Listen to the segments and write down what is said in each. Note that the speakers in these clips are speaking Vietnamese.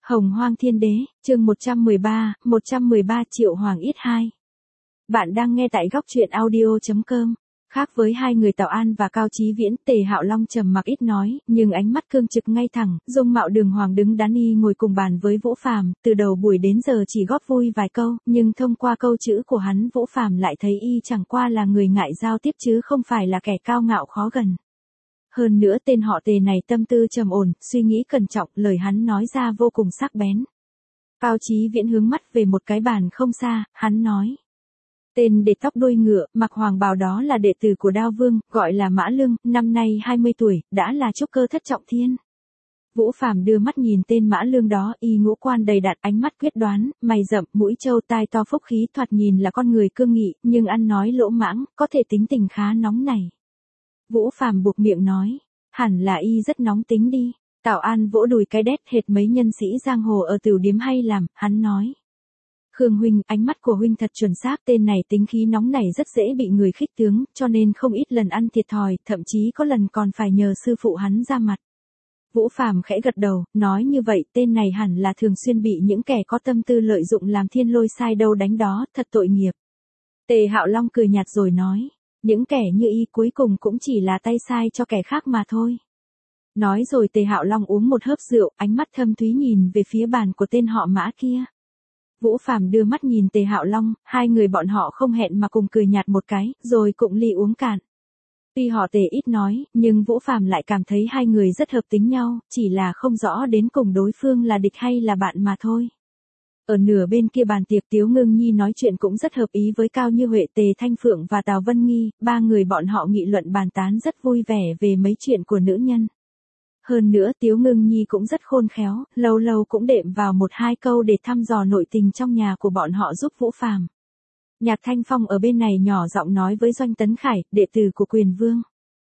Hồng Hoang Thiên Đế, chương 113 Triệu Hoàng Yết 2. Bạn đang nghe tại góc truyện audio.com. Khác với hai người Tào An và Cao Chí Viễn, Tề Hạo Long trầm mặc ít nói, nhưng ánh mắt cương trực ngay thẳng, dung mạo đường hoàng đứng đắn y ngồi cùng bàn với Vũ Phàm, từ đầu buổi đến giờ chỉ góp vui vài câu, nhưng thông qua câu chữ của hắn Vũ Phàm lại thấy y chẳng qua là người ngại giao tiếp chứ không phải là kẻ cao ngạo khó gần. Hơn nữa tên họ Tề này tâm tư trầm ổn, suy nghĩ cẩn trọng, lời hắn nói ra vô cùng sắc bén. Cao Chí Viễn hướng mắt về một cái bàn không xa, hắn nói. Tên để tóc đuôi ngựa, mặc hoàng bào đó là đệ tử của Đao Vương, gọi là Mã Lương, năm nay 20 tuổi, đã là trúc cơ thất trọng thiên. Vũ Phàm đưa mắt nhìn tên Mã Lương đó, y ngũ quan đầy đặn, ánh mắt quyết đoán, mày rậm, mũi trâu tai to phúc khí, thoạt nhìn là con người cương nghị, nhưng ăn nói lỗ mãng, có thể tính tình khá nóng nảy. Vũ Phàm buộc miệng nói, hẳn là y rất nóng tính đi. Tào An vỗ đùi cái đét hệt mấy nhân sĩ giang hồ ở tửu điếm hay làm, hắn nói. Khương huynh, ánh mắt của huynh thật chuẩn xác, tên này tính khí nóng nảy rất dễ bị người khích tướng, cho nên không ít lần ăn thiệt thòi, thậm chí có lần còn phải nhờ sư phụ hắn ra mặt. Vũ Phàm khẽ gật đầu, nói như vậy tên này hẳn là thường xuyên bị những kẻ có tâm tư lợi dụng làm thiên lôi sai đâu đánh đó, thật tội nghiệp. Tề Hạo Long cười nhạt rồi nói. Những kẻ như y cuối cùng cũng chỉ là tay sai cho kẻ khác mà thôi. Nói rồi Tề Hạo Long uống một hớp rượu, ánh mắt thâm thúy nhìn về phía bàn của tên họ Mã kia. Vũ Phàm đưa mắt nhìn Tề Hạo Long, hai người bọn họ không hẹn mà cùng cười nhạt một cái, rồi cụng ly uống cạn. Tuy họ Tề ít nói, nhưng Vũ Phàm lại cảm thấy hai người rất hợp tính nhau, chỉ là không rõ đến cùng đối phương là địch hay là bạn mà thôi. Ở nửa bên kia bàn tiệc Tiếu Ngưng Nhi nói chuyện cũng rất hợp ý với Cao Như Huệ, Tề Thanh Phượng và Tào Vân Nghi, ba người bọn họ nghị luận bàn tán rất vui vẻ về mấy chuyện của nữ nhân. Hơn nữa Tiếu Ngưng Nhi cũng rất khôn khéo, lâu lâu cũng đệm vào một hai câu để thăm dò nội tình trong nhà của bọn họ giúp Vũ Phàm. Nhạc Thanh Phong ở bên này nhỏ giọng nói với Doanh Tấn Khải, đệ tử của Quyền Vương.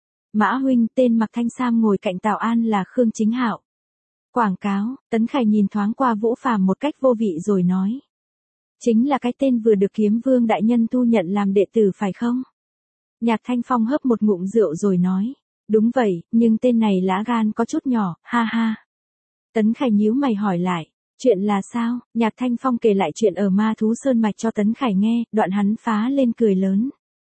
Mã huynh, tên mặc thanh sam ngồi cạnh Tào An là Khương Chính Hạo. Quảng cáo, Tấn Khải nhìn thoáng qua Vũ Phàm một cách vô vị rồi nói. Chính là cái tên vừa được Kiếm Vương đại nhân thu nhận làm đệ tử phải không? Nhạc Thanh Phong hớp một ngụm rượu rồi nói. Đúng vậy, nhưng tên này lá gan có chút nhỏ, ha ha. Tấn Khải nhíu mày hỏi lại. Chuyện là sao? Nhạc Thanh Phong kể lại chuyện ở Ma Thú Sơn Mạch cho Tấn Khải nghe, đoạn hắn phá lên cười lớn.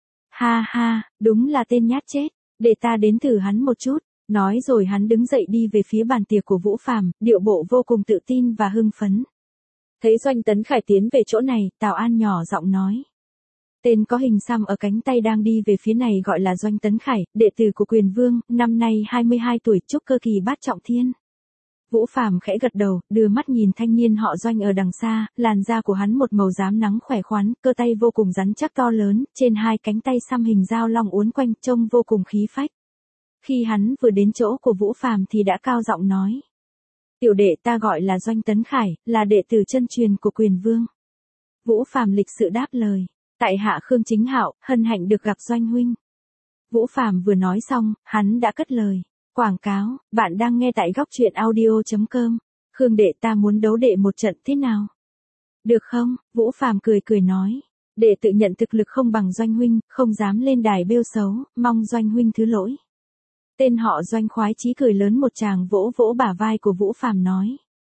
Ha ha, đúng là tên nhát chết, để ta đến thử hắn một chút. Nói rồi hắn đứng dậy đi về phía bàn tiệc của Vũ Phàm, điệu bộ vô cùng tự tin và hưng phấn. Thấy Doanh Tấn Khải tiến về chỗ này, Tào An nhỏ giọng nói. Tên có hình xăm ở cánh tay đang đi về phía này gọi là Doanh Tấn Khải, đệ tử của Quyền Vương, năm nay 22 tuổi, trúc cơ kỳ bát trọng thiên. Vũ Phàm khẽ gật đầu, đưa mắt nhìn thanh niên họ Doanh ở đằng xa, làn da của hắn một màu rám nắng khỏe khoắn, cơ tay vô cùng rắn chắc to lớn, trên hai cánh tay xăm hình dao long uốn quanh, trông vô cùng khí phách. Khi hắn vừa đến chỗ của Vũ Phàm thì đã cao giọng nói. Tiểu đệ ta gọi là Doanh Tấn Khải, là đệ tử chân truyền của Quyền Vương. Vũ Phàm lịch sự đáp lời. Tại hạ Khương Chính Hạo, hân hạnh được gặp Doanh huynh. Vũ Phàm vừa nói xong, hắn đã cất lời. Quảng cáo, bạn đang nghe tại góc truyện audio.com. Khương đệ ta muốn đấu đệ một trận thế nào? Được không? Vũ Phàm cười cười nói. Đệ tự nhận thực lực không bằng Doanh huynh, không dám lên đài bêu xấu, mong Doanh huynh thứ lỗi. Tên họ Doanh khoái chí cười lớn một tràng vỗ vỗ bả vai của Vũ Phàm nói.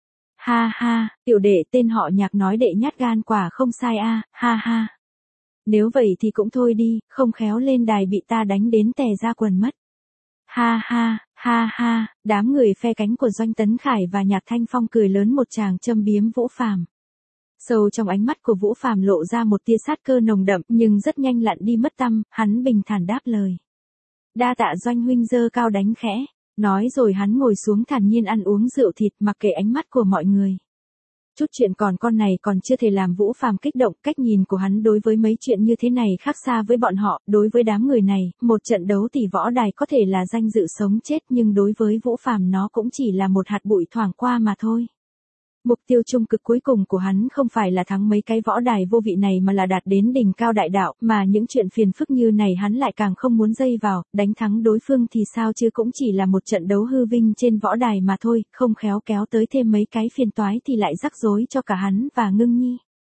Ha ha, tiểu đệ tên họ Nhạc nói đệ nhát gan quả không sai a, ha ha. Nếu vậy thì cũng thôi đi, không khéo lên đài bị ta đánh đến tè ra quần mất. Ha ha, đám người phe cánh của Doanh Tấn Khải và Nhạc Thanh Phong cười lớn một tràng châm biếm Vũ Phàm. Sâu trong ánh mắt của Vũ Phàm lộ ra một tia sát cơ nồng đậm nhưng rất nhanh lặn đi mất tăm, hắn bình thản đáp lời. Đa tạ Doanh huynh giơ cao đánh khẽ, nói rồi hắn ngồi xuống thản nhiên ăn uống rượu thịt mặc kệ ánh mắt của mọi người. Chút chuyện còn con này còn chưa thể làm Vũ Phàm kích động, cách nhìn của hắn đối với mấy chuyện như thế này khác xa với bọn họ, đối với đám người này, một trận đấu tỷ võ đài có thể là danh dự sống chết nhưng đối với Vũ Phàm nó cũng chỉ là một hạt bụi thoảng qua mà thôi. Mục tiêu trung cực cuối cùng của hắn không phải là thắng mấy cái võ đài vô vị này mà là đạt đến đỉnh cao đại đạo, mà những chuyện phiền phức như này hắn lại càng không muốn dây vào, đánh thắng đối phương thì sao chứ cũng chỉ là một trận đấu hư vinh trên võ đài mà thôi, không khéo kéo tới thêm mấy cái phiền toái thì lại rắc rối cho cả hắn và Ngưng Nhi.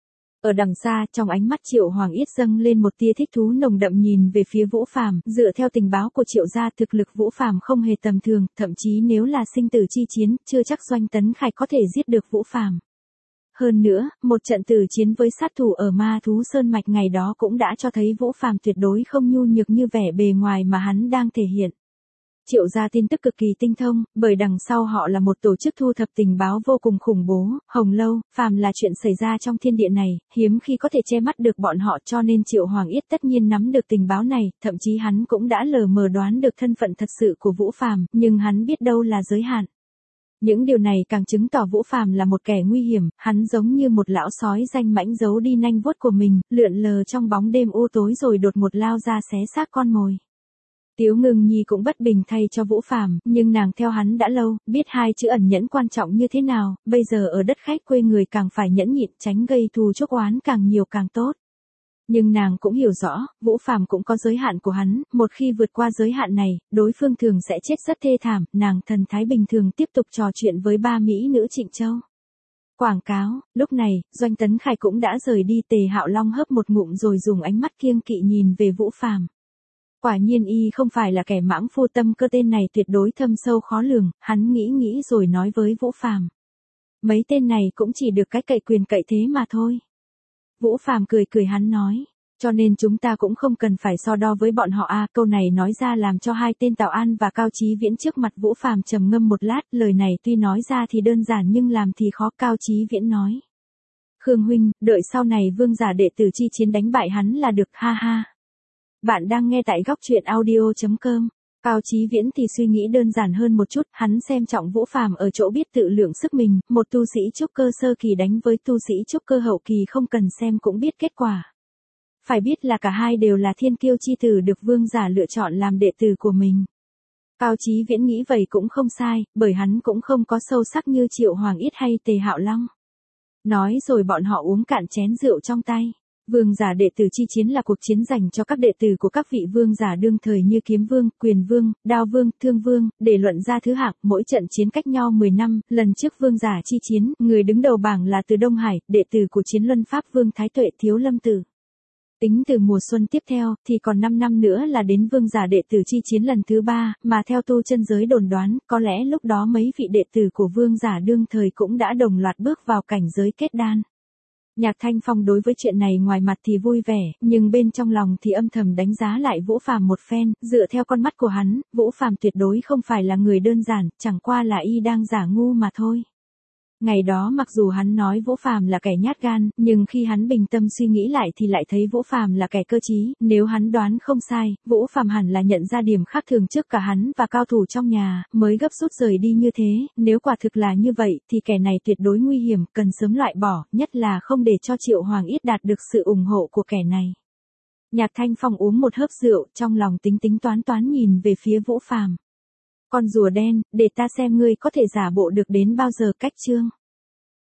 Ở đằng xa, trong ánh mắt Triệu Hoàng Yết dâng lên một tia thích thú nồng đậm nhìn về phía Vũ Phàm, dựa theo tình báo của Triệu gia, thực lực Vũ Phàm không hề tầm thường, thậm chí nếu là sinh tử chi chiến, chưa chắc Doanh Tấn Khải có thể giết được Vũ Phàm. Hơn nữa, một trận tử chiến với sát thủ ở Ma Thú Sơn Mạch ngày đó cũng đã cho thấy Vũ Phàm tuyệt đối không nhu nhược như vẻ bề ngoài mà hắn đang thể hiện. Triệu gia tin tức cực kỳ tinh thông, bởi đằng sau họ là một tổ chức thu thập tình báo vô cùng khủng bố, Hồng Lâu, phàm là chuyện xảy ra trong thiên địa này, hiếm khi có thể che mắt được bọn họ, cho nên Triệu Hoàng Yết tất nhiên nắm được tình báo này, thậm chí hắn cũng đã lờ mờ đoán được thân phận thật sự của Vũ Phàm, nhưng hắn biết đâu là giới hạn. Những điều này càng chứng tỏ Vũ Phàm là một kẻ nguy hiểm, hắn giống như một lão sói danh mãnh giấu đi nanh vuốt của mình, lượn lờ trong bóng đêm u tối rồi đột ngột lao ra xé xác con mồi. Tiếu Ngưng Nhi cũng bất bình thay cho Vũ Phàm, nhưng nàng theo hắn đã lâu, biết hai chữ ẩn nhẫn quan trọng như thế nào, bây giờ ở đất khách quê người càng phải nhẫn nhịn, tránh gây thù chuốc oán càng nhiều càng tốt. Nhưng nàng cũng hiểu rõ, Vũ Phàm cũng có giới hạn của hắn, một khi vượt qua giới hạn này, đối phương thường sẽ chết rất thê thảm, nàng thần thái bình thường tiếp tục trò chuyện với ba mỹ nữ Trịnh Châu. Quảng cáo, lúc này, Doanh Tấn Khải cũng đã rời đi, Tề Hạo Long hớp một ngụm rồi dùng ánh mắt kiêng kỵ nhìn về Vũ Phàm. Quả nhiên y không phải là kẻ mãng phu, tâm cơ tên này tuyệt đối thâm sâu khó lường, hắn nghĩ rồi nói với Vũ Phàm. Mấy tên này cũng chỉ được cái cậy quyền cậy thế mà thôi. Vũ Phàm cười hắn nói, cho nên chúng ta cũng không cần phải so đo với bọn họ à, câu này nói ra làm cho hai tên Tào An và Cao Chí Viễn trước mặt Vũ Phàm trầm ngâm một lát, lời này tuy nói ra thì đơn giản nhưng làm thì khó. Cao Chí Viễn nói, Khương huynh, đợi sau này vương giả đệ tử chi chiến đánh bại hắn là được, ha ha. Bạn đang nghe tại góc truyện audio.com. Cao Chí Viễn thì suy nghĩ đơn giản hơn một chút, hắn xem trọng Vũ Phàm ở chỗ biết tự lượng sức mình, một tu sĩ trúc cơ sơ kỳ đánh với tu sĩ trúc cơ hậu kỳ không cần xem cũng biết kết quả. Phải biết là cả hai đều là thiên kiêu chi tử được vương giả lựa chọn làm đệ tử của mình. Cao Chí Viễn nghĩ vậy cũng không sai, bởi hắn cũng không có sâu sắc như Triệu Hoàng Yết hay Tề Hạo Long. Nói rồi bọn họ uống cạn chén rượu trong tay. Vương giả đệ tử chi chiến là cuộc chiến dành cho các đệ tử của các vị vương giả đương thời như Kiếm Vương, Quyền Vương, Đao Vương, Thương Vương, để luận ra thứ hạng, mỗi trận chiến cách nhau 10 năm, lần trước vương giả chi chiến, người đứng đầu bảng là Từ Đông Hải, đệ tử của Chiến Luân Pháp Vương Thái Tuệ Thiếu Lâm Tử. Tính từ mùa xuân tiếp theo, thì còn 5 năm nữa là đến vương giả đệ tử chi chiến lần thứ 3, mà theo tu chân giới đồn đoán, có lẽ lúc đó mấy vị đệ tử của vương giả đương thời cũng đã đồng loạt bước vào cảnh giới kết đan. Nhạc Thanh Phong đối với chuyện này ngoài mặt thì vui vẻ, nhưng bên trong lòng thì âm thầm đánh giá lại Vũ Phàm một phen, dựa theo con mắt của hắn, Vũ Phàm tuyệt đối không phải là người đơn giản, chẳng qua là y đang giả ngu mà thôi. Ngày đó mặc dù hắn nói Vũ Phàm là kẻ nhát gan, nhưng khi hắn bình tâm suy nghĩ lại thì lại thấy Vũ Phàm là kẻ cơ trí, nếu hắn đoán không sai, Vũ Phàm hẳn là nhận ra điểm khác thường trước cả hắn và cao thủ trong nhà, mới gấp rút rời đi như thế, nếu quả thực là như vậy thì kẻ này tuyệt đối nguy hiểm, cần sớm loại bỏ, nhất là không để cho Triệu Hoàng Yết đạt được sự ủng hộ của kẻ này. Nhạc Thanh Phong uống một hớp rượu, trong lòng tính toán nhìn về phía Vũ Phàm. Con rùa đen, để ta xem ngươi có thể giả bộ được đến bao giờ. Cách chương